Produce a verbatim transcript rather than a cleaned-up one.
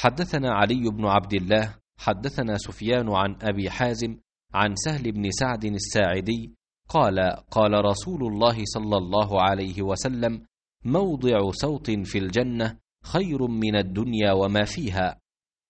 حدثنا علي بن عبد الله حدثنا سفيان عن أبي حازم عن سهل بن سعد الساعدي قال قال رسول الله صلى الله عليه وسلم: موضع سوط في الجنة خير من الدنيا وما فيها.